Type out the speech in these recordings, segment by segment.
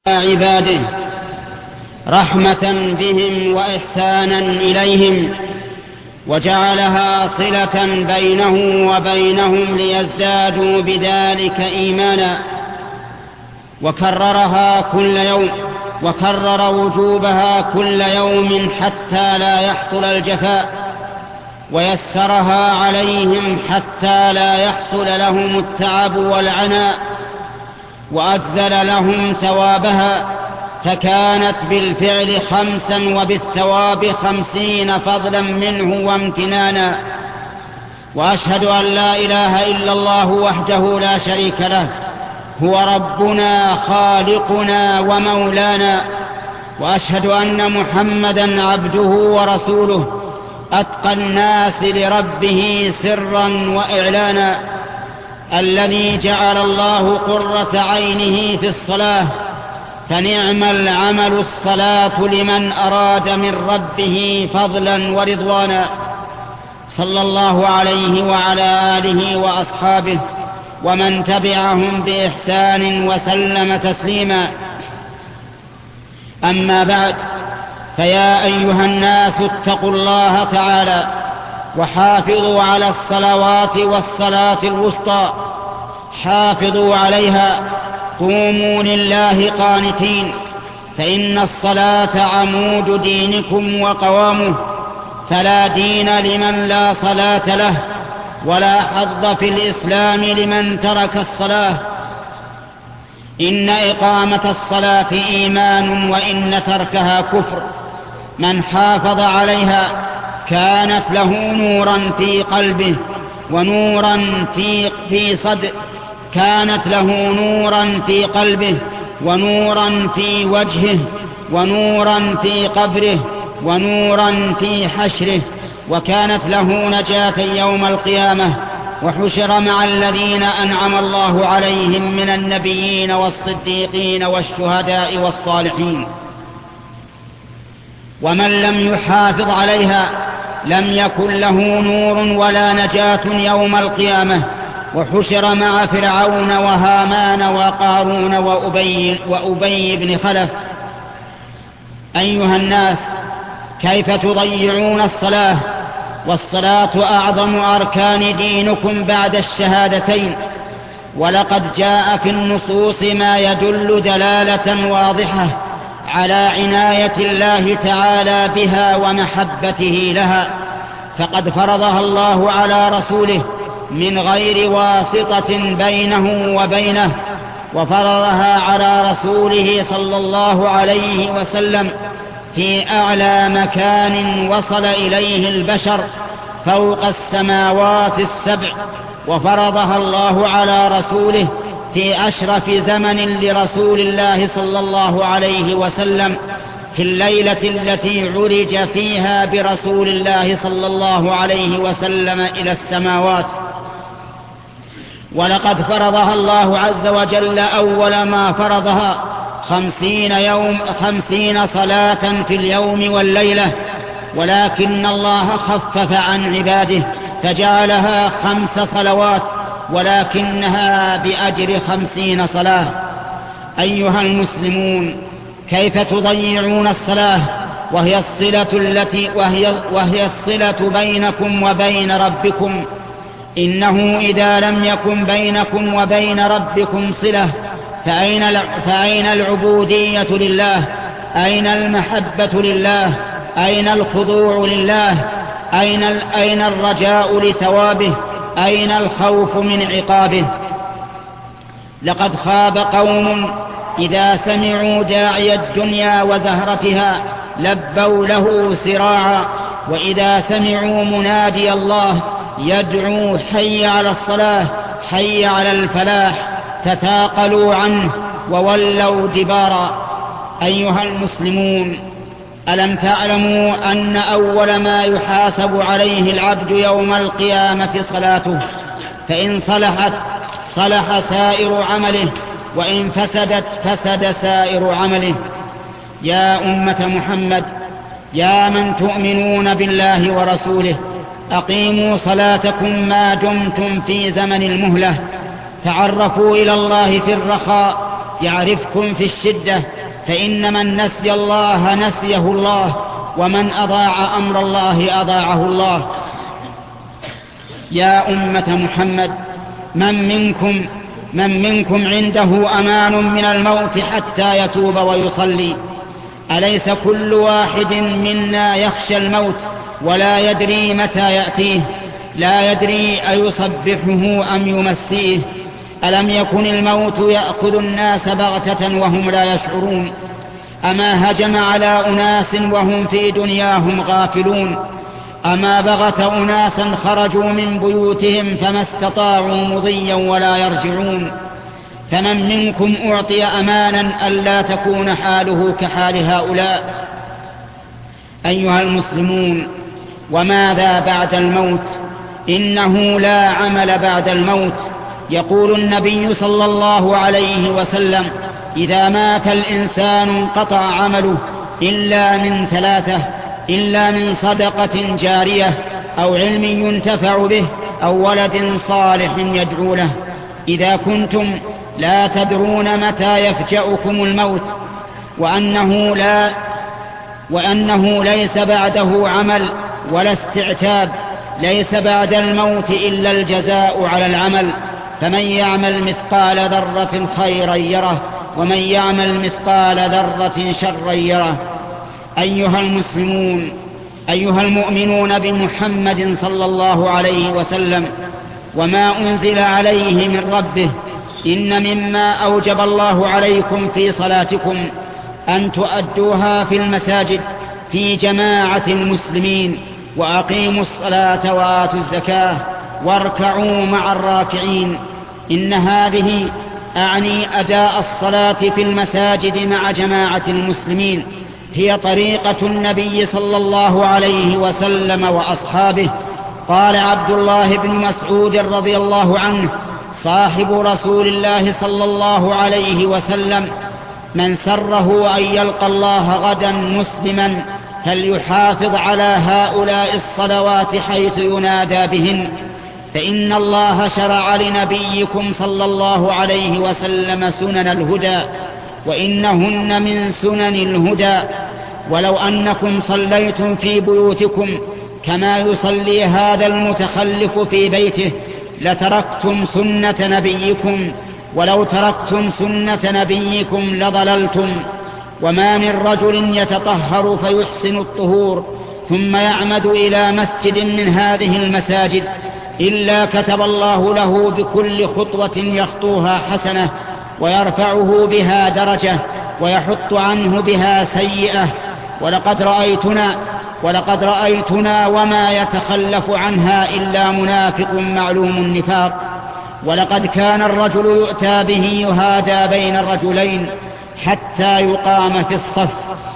عباده رحمة بهم وإحسانا إليهم، وجعلها صلة بينه وبينهم ليزدادوا بذلك إيمانا، وكررها كل يوم، وكرر وجوبها كل يوم حتى لا يحصل الجفاء، ويسرها عليهم حتى لا يحصل لهم التعب والعناء، وأذل لهم ثوابها، فكانت بالفعل 5 وبالثواب 50 فضلا منه وامتنانا. وأشهد أن لا إله إلا الله وحده لا شريك له، هو ربنا خالقنا ومولانا، وأشهد أن محمدا عبده ورسوله أتقى الناس لربه سرا وإعلانا، الذي جعل الله قرة عينه في الصلاة، فنعم العمل الصلاة لمن أراد من ربه فضلا ورضوانا. صلى الله عليه وعلى آله وأصحابه ومن تبعهم بإحسان وسلم تسليما. أما بعد، فيا أيها الناس اتقوا الله تعالى وحافظوا على الصلوات والصلاة الوسطى، حافظوا عليها، قوموا لله قانتين، فإن الصلاة عمود دينكم وقوامه، فلا دين لمن لا صلاة له، ولا حظ في الإسلام لمن ترك الصلاة. إن إقامة الصلاة إيمان، وإن تركها كفر. من حافظ عليها كانت له نورا في قلبه ونورا في صدره، كانت له نورا في قلبه ونورا في وجهه ونورا في قبره ونورا في حشره، وكانت له نجاة يوم القيامة، وحشر مع الذين أنعم الله عليهم من النبيين والصديقين والشهداء والصالحين. ومن لم يحافظ عليها لم يكن له نور ولا نجاة يوم القيامة، وحشر مع فرعون وهامان وقارون وأبي بن خلف. أيها الناس، كيف تضيعون الصلاة؟ والصلاة أعظم أركان دينكم بعد الشهادتين، ولقد جاء في النصوص ما يدل دلالة واضحة على عناية الله تعالى بها ومحبته لها، فقد فرضها الله على رسوله من غير واسطة بينه وبينه، وفرضها على رسوله صلى الله عليه وسلم في أعلى مكان وصل إليه البشر فوق السماوات ال7، وفرضها الله على رسوله في أشرف زمن لرسول الله صلى الله عليه وسلم، في الليلة التي عرج فيها برسول الله صلى الله عليه وسلم إلى السماوات. ولقد فرضها الله عز وجل أول ما فرضها 50 صلاة في اليوم والليلة، ولكن الله خفف عن عباده فجعلها 5 صلوات، ولكنها بأجر 50 صلاة. أيها المسلمون، كيف تضيعون الصلاة وهي الصلة بينكم وبين ربكم؟ إنه إذا لم يكن بينكم وبين ربكم صلة فأين العبودية لله؟ أين المحبة لله؟ أين الخضوع لله؟ أين الرجاء لثوابه؟ أين الخوف من عقابه؟ لقد خاب قوم إذا سمعوا داعي الدنيا وزهرتها لبوا له سراعا، وإذا سمعوا منادي الله يدعو حي على الصلاة حي على الفلاح تثاقلوا عنه وولوا دبارا. أيها المسلمون، ألم تعلموا أن أول ما يحاسب عليه العبد يوم القيامة صلاته؟ فإن صلحت صلح سائر عمله، وإن فسدت فسد سائر عمله. يا أمة محمد، يا من تؤمنون بالله ورسوله، أقيموا صلاتكم ما دمتم في زمن المهلة، تعرفوا إلى الله في الرخاء يعرفكم في الشدة، فإن من نسي الله نسيه الله، ومن أضاع أمر الله أضاعه الله. يا أمة محمد، من منكم عنده أمان من الموت حتى يتوب ويصلي؟ أليس كل واحد منا يخشى الموت ولا يدري متى يأتيه؟ لا يدري أيصبحه أم يمسيه؟ ألم يكن الموت يأخذ الناس بغتة وهم لا يشعرون؟ أما هجم على أناس وهم في دنياهم غافلون؟ أما بغت أناسا خرجوا من بيوتهم فما استطاعوا مضيا ولا يرجعون؟ فمن منكم أعطي أمانا ألا تكون حاله كحال هؤلاء؟ أيها المسلمون، وماذا بعد الموت؟ إنه لا عمل بعد الموت. يقول النبي صلى الله عليه وسلم: إذا مات الإنسان انقطع عمله إلا من ثلاثة: إلا من صدقة جارية، أو علم ينتفع به، أو ولد صالح يدعو له. إذا كنتم لا تدرون متى يفجأكم الموت، وأنه ليس بعده عمل ولا استعتاب، ليس بعد الموت إلا الجزاء على العمل، فمن يعمل مثقال ذرة خيرا يره، ومن يعمل مثقال ذرة شرا يره. أيها المسلمون، أيها المؤمنون بمحمد صلى الله عليه وسلم وما أنزل عليه من ربه، إن مما أوجب الله عليكم في صلاتكم أن تؤدوها في المساجد في جماعة المسلمين، وأقيموا الصلاة وآتوا الزكاة واركعوا مع الراكعين. إن هذه أعني أداء الصلاة في المساجد مع جماعة المسلمين هي طريقة النبي صلى الله عليه وسلم وأصحابه. قال عبد الله بن مسعود رضي الله عنه صاحب رسول الله صلى الله عليه وسلم: من سره أن يلقى الله غدا مسلما فليحافظ على هؤلاء الصلوات حيث ينادى بهن، فإن الله شرع لنبيكم صلى الله عليه وسلم سنن الهدى، وإنهن من سنن الهدى. ولو أنكم صليتم في بيوتكم كما يصلي هذا المتخلف في بيته لتركتم سنة نبيكم، ولو تركتم سنة نبيكم لضللتم. وما من رجل يتطهر فيحسن الطهور ثم يعمد إلى مسجد من هذه المساجد إلا كتب الله له بكل خطوة يخطوها حسنة، ويرفعه بها درجة، ويحط عنه بها سيئة. ولقد رأيتنا وما يتخلف عنها إلا منافق معلوم النفاق. ولقد كان الرجل يؤتى به يهادى بين الرجلين حتى يقام في الصف.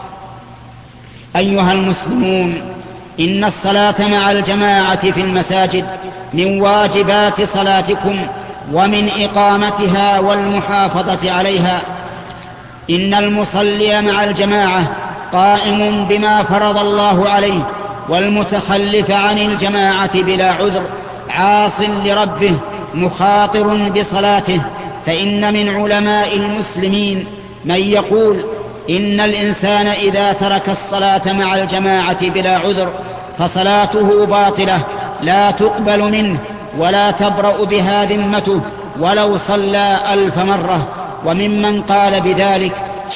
أيها المسلمون، إن الصلاة مع الجماعة في المساجد من واجبات صلاتكم ومن إقامتها والمحافظة عليها. إن المصلي مع الجماعة قائم بما فرض الله عليه، والمتخلف عن الجماعة بلا عذر عاص لربه مخاطر بصلاته. فإن من علماء المسلمين من يقول إن الإنسان إذا ترك الصلاة مع الجماعة بلا عذر فصلاته باطلة لا تقبل منه ولا تبرأ بها ذمته ولو صلى 1000 مرة. وممن قال بذلك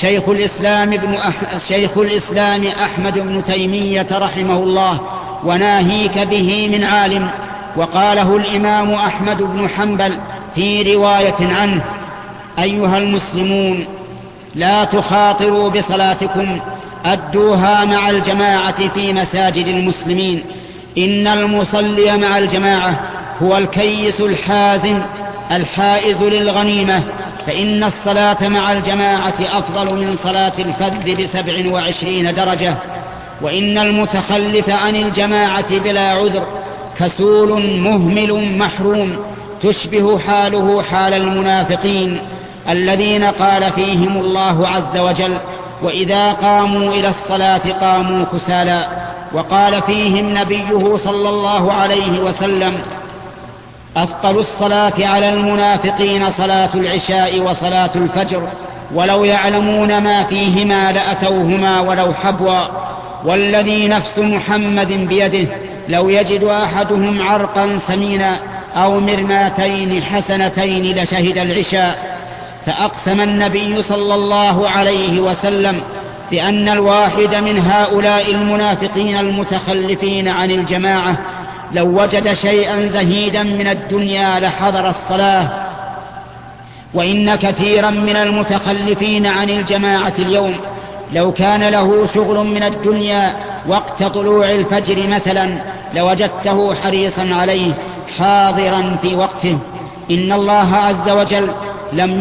شيخ الإسلام أحمد بن تيمية رحمه الله، وناهيك به من عالم. وقاله الإمام أحمد بن حنبل في رواية عنه: أيها المسلمون، لا تخاطروا بصلاتكم، أدوها مع الجماعة في مساجد المسلمين. إن المصلي مع الجماعة هو الكيس الحازم الحائز للغنيمة، فإن الصلاة مع الجماعة أفضل من صلاة الفذ ب27 درجة. وإن المتخلف عن الجماعة بلا عذر كسول مهمل محروم، تشبه حاله حال المنافقين الذين قال فيهم الله عز وجل: وإذا قاموا إلى الصلاة قاموا كسالى. وقال فيهم نبيه صلى الله عليه وسلم: أثقل الصلاة على المنافقين صلاة العشاء وصلاة الفجر. ولو يعلمون ما فيهما لأتوهما ولو حبوا، والذي نفس محمد بيده لو يجد أحدهم عرقا سمينا أو مرماتين حسنتين لشهد العشاء. فأقسم النبي صلى الله عليه وسلم بأن الواحد من هؤلاء المنافقين المتخلفين عن الجماعة لو وجد شيئا زهيدا من الدنيا لحضر الصلاة. وإن كثيرا من المتخلفين عن الجماعة اليوم لو كان له شغل من الدنيا وقت طلوع الفجر مثلا لوجدته حريصا عليه حاضرا في وقته. إن الله عز وجل لم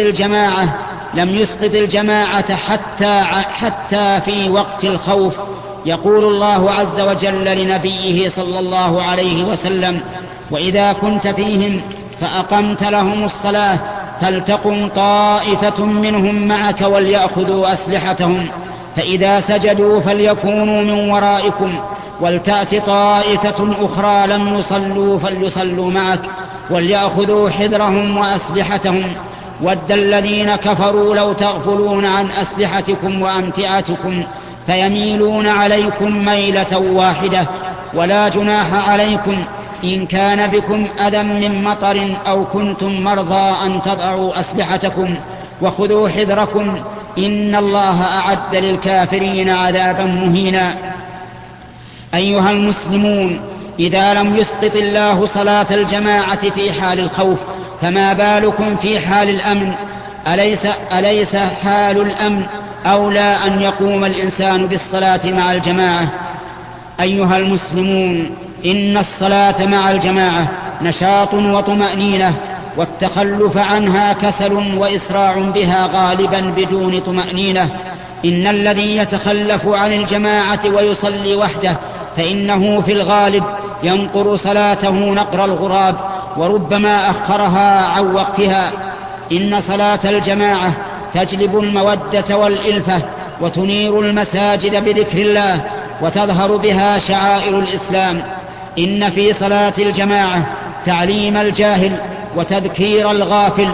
يسقط الجماعة حتى في وقت الخوف. يقول الله عز وجل لنبيه صلى الله عليه وسلم: وإذا كنت فيهم فأقمت لهم الصلاة فلتقم طائفة منهم معك وليأخذوا أسلحتهم فإذا سجدوا فليكونوا من ورائكم ولتأت طائفة أخرى لم يصلوا فليصلوا معك وليأخذوا حذرهم وأسلحتهم. ود الذين كفروا لو تغفلون عن أسلحتكم وأمتعتكم فيميلون عليكم ميلة واحدة. ولا جناح عليكم إن كان بكم أذى من مطر أو كنتم مرضى أن تضعوا أسلحتكم وخذوا حذركم إن الله أعد للكافرين عذابا مهينا. أيها المسلمون، إذا لم يسقط الله صلاة الجماعة في حال الخوف فما بالكم في حال الأمن؟ أليس حال الأمن أولى أن يقوم الإنسان بالصلاة مع الجماعة؟ أيها المسلمون، إن الصلاة مع الجماعة نشاط وطمأنينة، والتخلف عنها كسل وإسراع بها غالبا بدون طمأنينة. إن الذي يتخلف عن الجماعة ويصلي وحده فإنه في الغالب ينقر صلاته نقر الغراب وربما أخرها عن وقتها. إن صلاة الجماعة تجلب المودة والإلفة وتنير المساجد بذكر الله وتظهر بها شعائر الإسلام. إن في صلاة الجماعة تعليم الجاهل وتذكير الغافل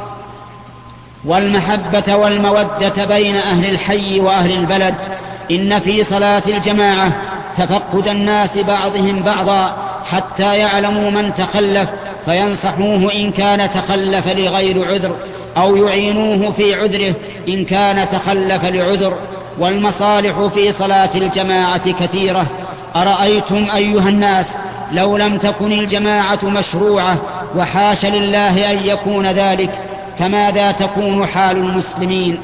والمحبة والمودة بين أهل الحي وأهل البلد. إن في صلاة الجماعة تفقد الناس بعضهم بعضا حتى يعلموا من تخلف فينصحوه إن كان تخلف لغير عذر أو يعينوه في عذره إن كان تخلف لعذر. والمصالح في صلاة الجماعة كثيرة. أرأيتم أيها الناس لو لم تكن الجماعة مشروعة وحاش لله أن يكون ذلك فماذا تكون حال المسلمين؟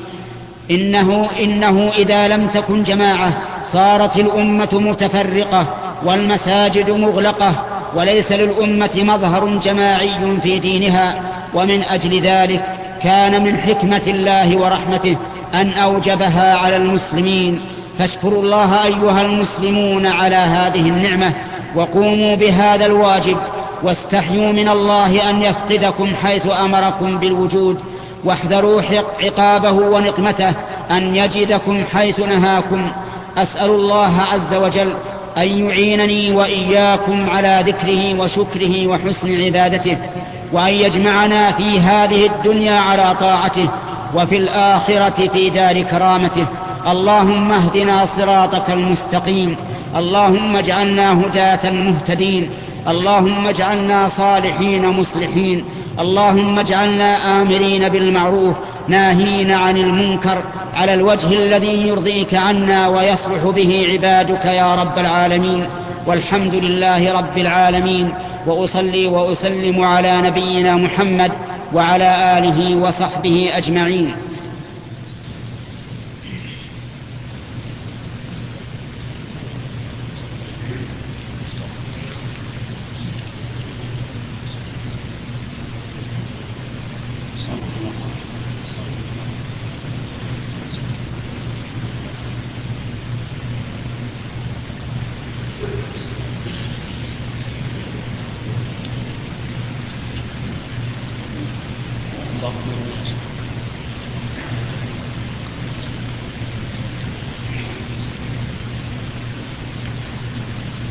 إنه إذا لم تكن جماعة صارت الأمة متفرقة والمساجد مغلقة وليس للأمة مظهر جماعي في دينها. ومن أجل ذلك كان من حكمة الله ورحمته أن أوجبها على المسلمين. فاشكروا الله أيها المسلمون على هذه النعمة وقوموا بهذا الواجب واستحيوا من الله أن يفقدكم حيث أمركم بالوجود، واحذروا عقابه ونقمته أن يجدكم حيث نهاكم. أسأل الله عز وجل أن يعينني وإياكم على ذكره وشكره وحسن عبادته، وأن يجمعنا في هذه الدنيا على طاعته وفي الآخرة في دار كرامته. اللهم اهدنا صراطك المستقيم، اللهم اجعلنا هداة مهتدين، اللهم اجعلنا صالحين مصلحين، اللهم اجعلنا آمرين بالمعروف ناهين عن المنكر على الوجه الذي يرضيك عنا ويصلح به عبادك يا رب العالمين. والحمد لله رب العالمين، وأصلي وأسلم على نبينا محمد وعلى آله وصحبه أجمعين.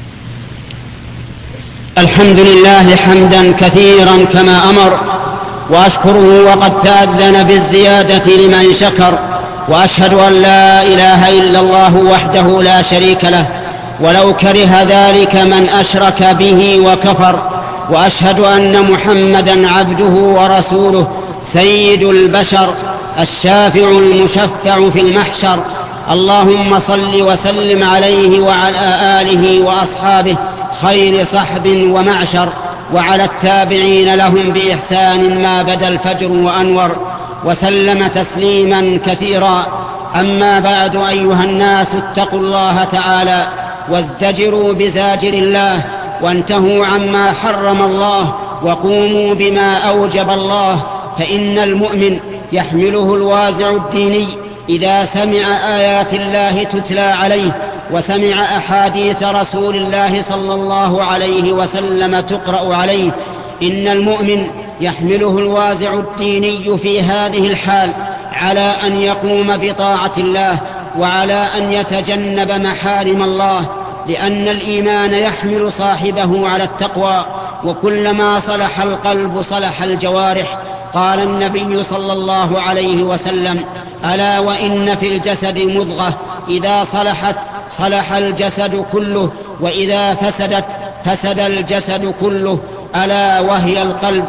الحمد لله حمدا كثيرا كما أمر، وأشكره وقد تأذن بالزيادة لمن شكر، وأشهد أن لا إله إلا الله وحده لا شريك له ولو كره ذلك من أشرك به وكفر، وأشهد أن محمدا عبده ورسوله سيد البشر الشافع المشفع في المحشر. اللهم صل وسلم عليه وعلى آله وأصحابه خير صحب ومعشر، وعلى التابعين لهم بإحسان ما بدا الفجر وأنور، وسلم تسليما كثيرا. أما بعد، أيها الناس، اتقوا الله تعالى وازدجروا بزاجر الله، وانتهوا عما حرم الله، وقوموا بما أوجب الله، فإن المؤمن يحمله الوازع الديني إذا سمع آيات الله تتلى عليه وسمع أحاديث رسول الله صلى الله عليه وسلم تقرأ عليه. إن المؤمن يحمله الوازع الديني في هذه الحال على أن يقوم بطاعة الله، وعلى أن يتجنب محارم الله، لأن الإيمان يحمل صاحبه على التقوى، وكلما صلح القلب صلح الجوارح. قال النبي صلى الله عليه وسلم: ألا وإن في الجسد مضغة إذا صلحت صلح الجسد كله، وإذا فسدت فسد الجسد كله، ألا وهي القلب.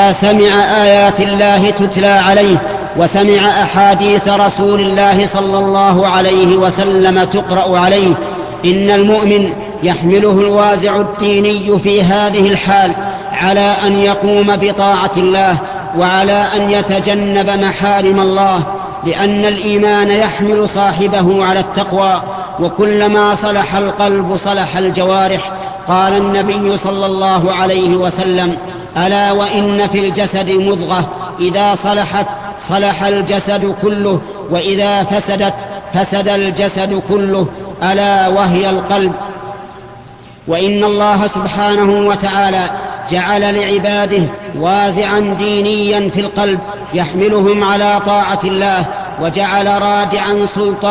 سمع آيات الله تتلى عليه وسمع أحاديث رسول الله صلى الله عليه وسلم تقرأ عليه. إن المؤمن يحمله الوازع الديني في هذه الحال على أن يقوم بطاعة الله وعلى أن يتجنب محارم الله، لأن الإيمان يحمل صاحبه على التقوى، وكلما صلح القلب صلح الجوارح. قال النبي صلى الله عليه وسلم: ألا وإن في الجسد مضغة إذا صلحت صلح الجسد كله، وإذا فسدت فسد الجسد كله، ألا وهي القلب. وإن الله سبحانه وتعالى جعل لعباده وازعا دينيا في القلب يحملهم على طاعة الله، وجعل رادعا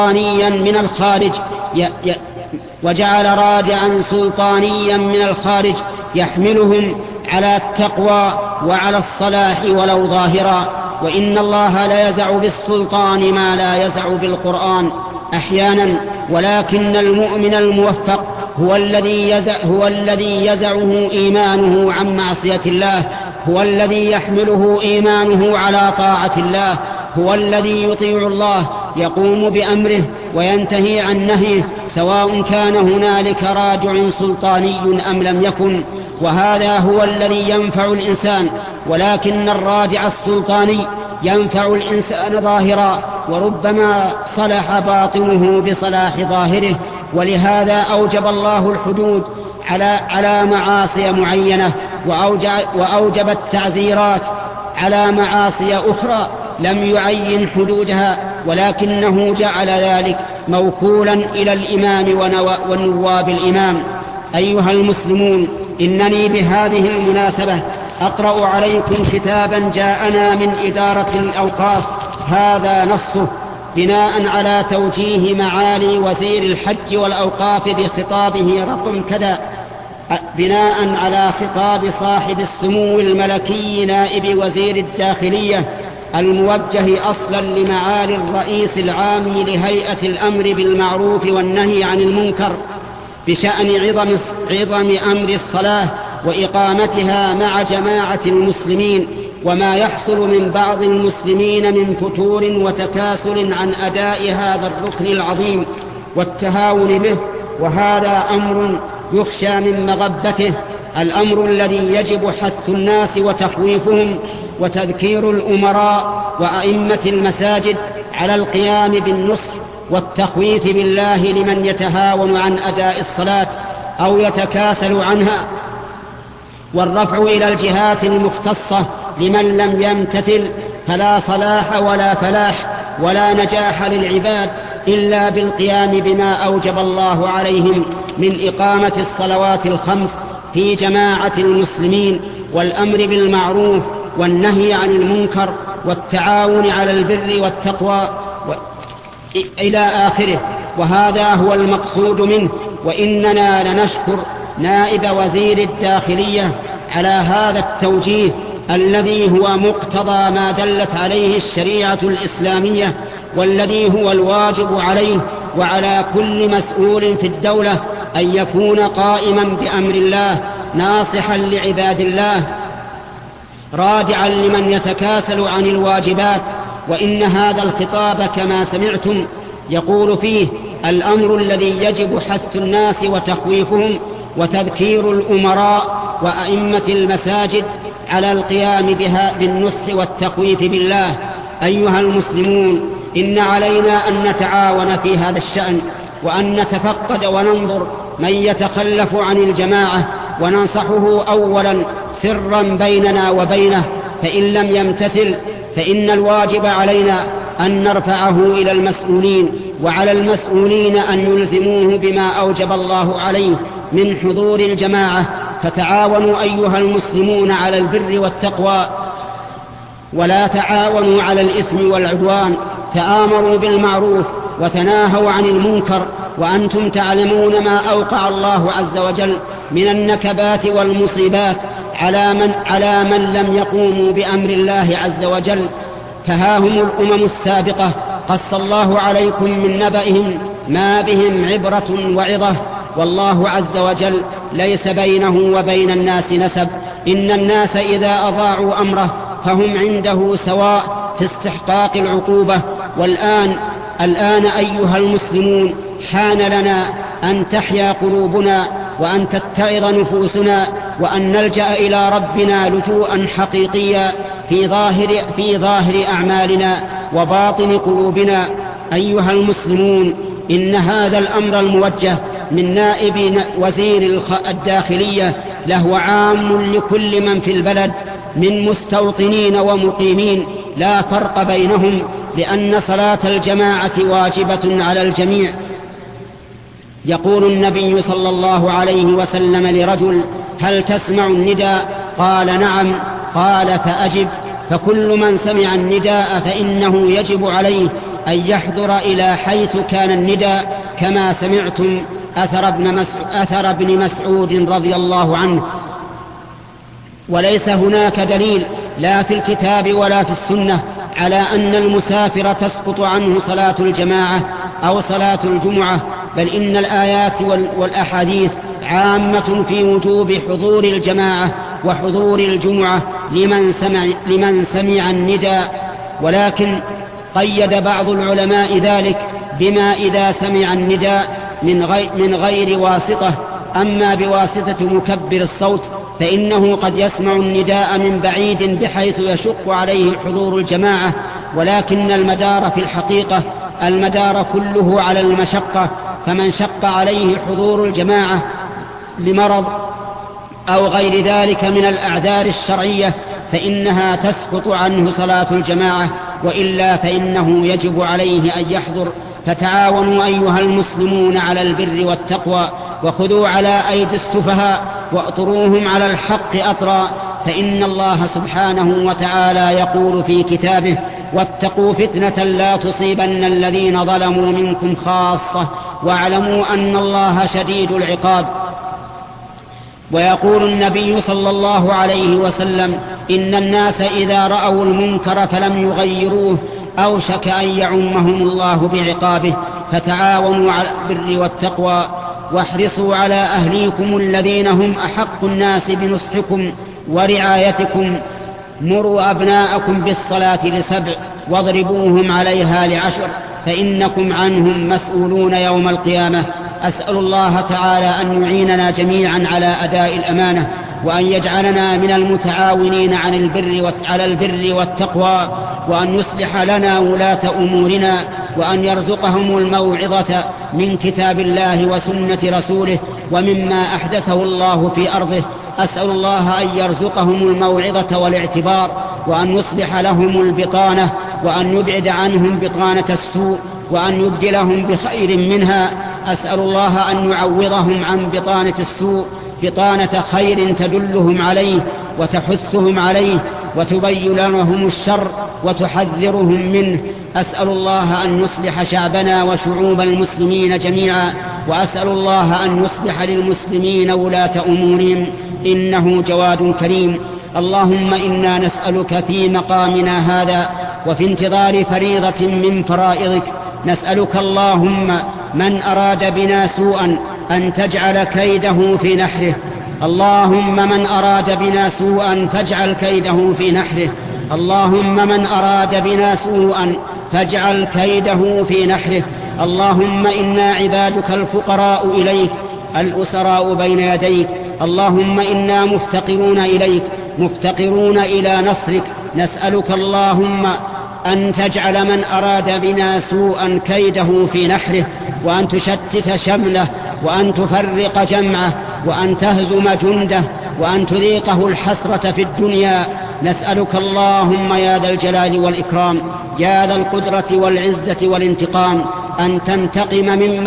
سلطانيا من الخارج يحملهم على التقوى وعلى الصلاح ولو ظاهرا. وإن الله لا يزع بالسلطان ما لا يزع بالقرآن أحيانا، ولكن المؤمن الموفق هو الذي يزعه إيمانه عن معصية الله، هو الذي يحمله إيمانه على طاعة الله، هو الذي يطيع الله، يقوم بأمره وينتهي عن نهيه، سواء كان هنالك رادع سلطاني أم لم يكن. وهذا هو الذي ينفع الإنسان، ولكن الرادع السلطاني ينفع الإنسان ظاهرا، وربما صلح باطنه بصلاح ظاهره. ولهذا أوجب الله الحدود على معاصي معينة، وأوجب التعزيرات على معاصي أخرى لم يعين حدودها، ولكنه جعل ذلك موكولا إلى الإمام ونواب الإمام. أيها المسلمون، إنني بهذه المناسبة أقرأ عليكم كتابا جاءنا من إدارة الأوقاف، هذا نصه بناء على توجيه معالي وزير الحج والأوقاف بخطابه رقم كذا، بناء على خطاب صاحب السمو الملكي نائب وزير الداخلية الموجه أصلا لمعالي الرئيس العام لهيئة الأمر بالمعروف والنهي عن المنكر بشأن عظم أمر الصلاة وإقامتها مع جماعة المسلمين، وما يحصل من بعض المسلمين من فتور وتكاسل عن أداء هذا الركن العظيم والتهاون به. وهذا أمر يخشى من مغبته، الأمر الذي يجب حث الناس وتخويفهم وتذكير الأمراء وأئمة المساجد على القيام بالنصح والتخويف بالله لمن يتهاون عن أداء الصلاة أو يتكاسل عنها، والرفع إلى الجهات المختصة لمن لم يمتثل، فلا صلاح ولا فلاح ولا نجاح للعباد إلا بالقيام بما أوجب الله عليهم من إقامة الصلوات الخمس في جماعة المسلمين، والأمر بالمعروف والنهي عن المنكر والتعاون على البر والتقوى إلى آخره. وهذا هو المقصود منه. وإننا لنشكر نائب وزير الداخلية على هذا التوجيه الذي هو مقتضى ما دلت عليه الشريعة الإسلامية، والذي هو الواجب عليه وعلى كل مسؤول في الدولة أن يكون قائما بأمر الله، ناصحا لعباد الله، رادعا لمن يتكاسل عن الواجبات. وإن هذا الخطاب كما سمعتم يقول فيه الأمر الذي يجب حث الناس وتخويفهم وتذكير الأمراء وأئمة المساجد على القيام بها بالنصح والتخويف بالله. أيها المسلمون، إن علينا أن نتعاون في هذا الشأن، وأن نتفقد وننظر من يتخلف عن الجماعة وننصحه أولا سرا بيننا وبينه، فإن لم يمتثل فإن الواجب علينا أن نرفعه إلى المسؤولين، وعلى المسؤولين أن يلزموه بما أوجب الله عليه من حضور الجماعة. فتعاونوا أيها المسلمون على البر والتقوى، ولا تعاونوا على الإثم والعدوان. تآمروا بالمعروف وتناهوا عن المنكر، وأنتم تعلمون ما أوقع الله عز وجل من النكبات والمصيبات على من لم يقوموا بأمر الله عز وجل. فها هم الأمم السابقة قص الله عليكم من نبأهم ما بهم عبرة وعظة، والله عز وجل ليس بينه وبين الناس نسب، إن الناس إذا أضاعوا أمره فهم عنده سواء في استحقاق العقوبة. الآن أيها المسلمون حان لنا أن تحيا قلوبنا وأن تتعظ نفوسنا وأن نلجأ إلى ربنا لجوءا حقيقيا في ظاهر أعمالنا وباطن قلوبنا. أيها المسلمون، إن هذا الأمر الموجه من نائب وزير الداخلية له عام لكل من في البلد من مستوطنين ومقيمين لا فرق بينهم، لأن صلاة الجماعة واجبة على الجميع. يقول النبي صلى الله عليه وسلم لرجل: هل تسمع النداء؟ قال: نعم. قال: فأجب. فكل من سمع النداء فإنه يجب عليه أن يحضر إلى حيث كان النداء، كما سمعتم أثر ابن مسعود رضي الله عنه. وليس هناك دليل لا في الكتاب ولا في السنة على أن المسافر تسقط عنه صلاة الجماعة أو صلاة الجمعة، بل إن الآيات والأحاديث عامة في وجوب حضور الجماعة وحضور الجمعة لمن سمع النداء. ولكن قيد بعض العلماء ذلك بما إذا سمع النداء من غير واسطة. أما بواسطة مكبر الصوت فإنه قد يسمع النداء من بعيد بحيث يشق عليه حضور الجماعة، ولكن المدار في الحقيقة المدار كله على المشقة، فمن شق عليه حضور الجماعة لمرض أو غير ذلك من الأعذار الشرعية فإنها تسقط عنه صلاة الجماعة، وإلا فإنه يجب عليه أن يحضر. فتعاونوا أيها المسلمون على البر والتقوى، وخذوا على أيدي السفهاء وأطروهم على الحق أطرا، فإن الله سبحانه وتعالى يقول في كتابه: واتقوا فتنة لا تصيبن الذين ظلموا منكم خاصة واعلموا أن الله شديد العقاب. ويقول النبي صلى الله عليه وسلم: إن الناس إذا رأوا المنكر فلم يغيروه أوشك أن يعمهم الله بعقابه. فتعاونوا على البر والتقوى، واحرصوا على أهليكم الذين هم أحق الناس بنصحكم ورعايتكم. مروا أبناءكم بالصلاة ل7 واضربوهم عليها ل10، فإنكم عنهم مسؤولون يوم القيامة. أسأل الله تعالى أن يعيننا جميعا على أداء الأمانة، وأن يجعلنا من المتعاونين على البر والتقوى، وأن يصلح لنا ولاة أمورنا، وأن يرزقهم الموعظة من كتاب الله وسنة رسوله ومما أحدثه الله في أرضه. أسأل الله أن يرزقهم الموعظة والاعتبار، وأن يصلح لهم البطانة، وأن يبعد عنهم بطانة السوء، وأن يبدلهم بخير منها. أسأل الله أن يعوضهم عن بطانة السوء بطانة خير تدلهم عليه وتحثهم عليه وتبين لهم الشر وتحذرهم منه. أسأل الله أن يصلح شعبنا وشعوب المسلمين جميعا، وأسأل الله أن يصلح للمسلمين ولاة أمورهم، إنه جواد كريم. اللهم إنا نسألك في مقامنا هذا وفي انتظار فريضة من فرائضك، نسألك اللهم من أراد بنا سوءا أن تجعل كيده في نحره. اللهم من أراد بنا سوءا فاجعل كيده في نحره. اللهم من أراد بنا سوءا فاجعل كيده في نحره. اللهم إنا عبادك الفقراء إليك الأسراء بين يديك. اللهم إنا مفتقرون إليك مفتقرون إلى نصرك. نسألك اللهم أن تجعل من أراد بنا سوءا كيده في نحره، وأن تشتت شمله، وأن تفرق جمعه، وأن تهزم جنده، وأن تذيقه الحسرة في الدنيا. نسألك اللهم يا ذا الجلال والإكرام يا ذا القدرة والعزة والانتقام أن تنتقم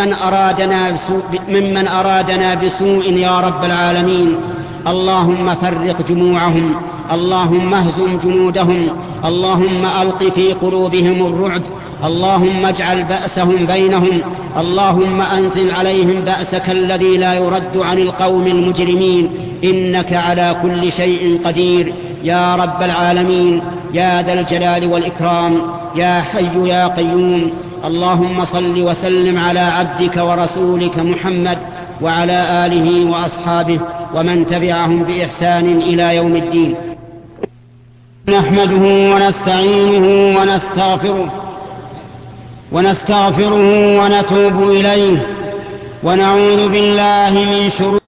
ممن أرادنا بسوء يا رب العالمين. اللهم فرق جموعهم، اللهم اهزم جنودهم، اللهم ألق في قلوبهم الرعب، اللهم اجعل بأسهم بينهم، اللهم أنزل عليهم بأسك الذي لا يرد عن القوم المجرمين، إنك على كل شيء قدير يا رب العالمين يا ذا الجلال والإكرام يا حي يا قيوم. اللهم صل وسلم على عبدك ورسولك محمد وعلى آله وأصحابه ومن تبعهم بإحسان إلى يوم الدين. نحمده ونستعينه ونستغفره ونتوب إليه ونعوذ بالله من شرور